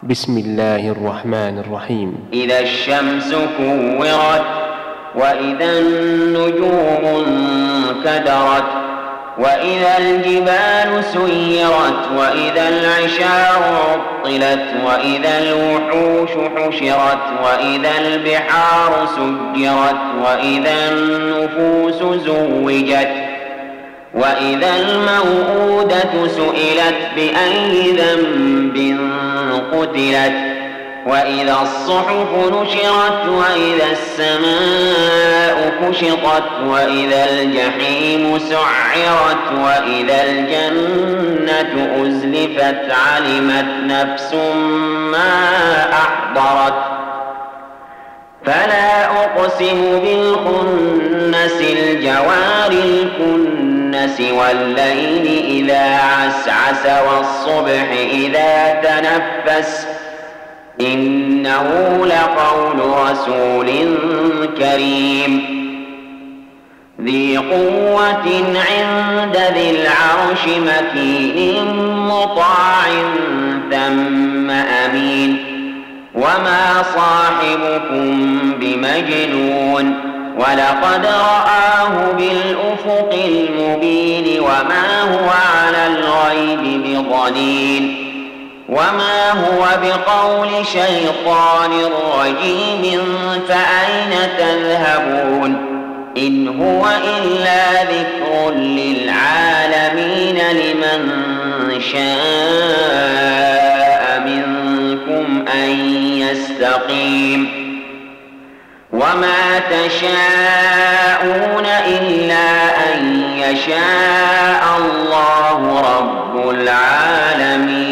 بسم الله الرحمن الرحيم. إذا الشمس كورت وإذا النجوم انكدرت وإذا الجبال سيرت وإذا العشار عطلت وإذا الوحوش حشرت وإذا البحار سجرت وإذا النفوس زوجت وإذا الموءودة سئلت بأي ذنب قتلت وإذا الصحف نشرت وإذا السماء كشطت وإذا الجحيم سعرت وإذا الجنة أزلفت علمت نفس ما أحضرت فلا أقسم بالخنس الجوار الكنس والليل إذا عسعس والصبح إذا تنفس إنه لقول رسول كريم ذي قوة عند ذي العرش مكين مطاع ثم أمين وما صاحبكم بمجنون ولقد رآه بالأفق المبين وما هو على الغيب بضنين وما هو بقول شيطان رجيم فأين تذهبون إن هو إلا ذكر للعالمين لمن شاء منكم أن يستقيم وما تشاءون إلا أن يشاء الله رب العالمين.